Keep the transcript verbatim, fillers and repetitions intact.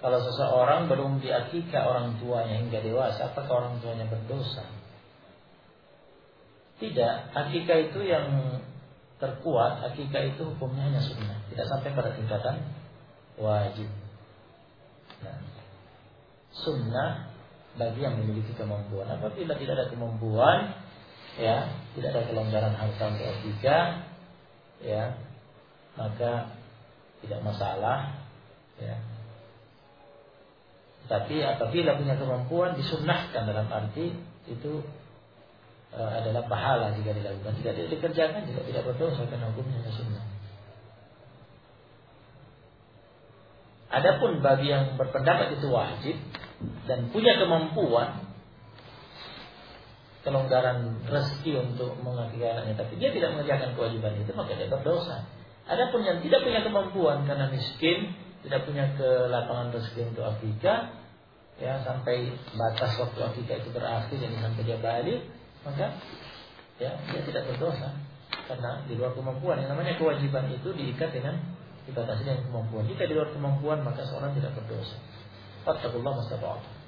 Kalau seseorang belum diakikah orang tuanya hingga dewasa, apakah orang tuanya berdosa? Tidak, akikah itu yang terkuat, akikah itu hukumnya hanya sunnah, tidak sampai pada tingkatan wajib. Nah, sunnah bagi yang memiliki kemampuan. Apabila tidak ada kemampuan, ya, tidak ada kelonggaran harta untuk akikah, ya, maka tidak masalah, ya. Tapi apabila punya kemampuan, disunnahkan, dalam arti itu e, adalah pahala jika dilakukan. Jika tidak dikerjakan juga tidak berdosa, karena hukumnya sunnah. Adapun bagi yang berpendapat itu wajib dan punya kemampuan, kelonggaran rezeki untuk mengakikah anaknya, tapi dia tidak mengerjakan kewajiban itu, maka dia berdosa. Adapun yang tidak punya kemampuan karena miskin, tidak punya kelapangan rezeki untuk akikah, ya, sampai batas waktu akikah itu berakhir, jadi sampai dia balik, maka ya dia tidak berdosa karena di luar kemampuan. Yang namanya kewajiban itu diikat dengan, dibatasi dengan kemampuan. Jika di luar kemampuan, maka seorang tidak berdosa. Fattaqullaha mastata'tum.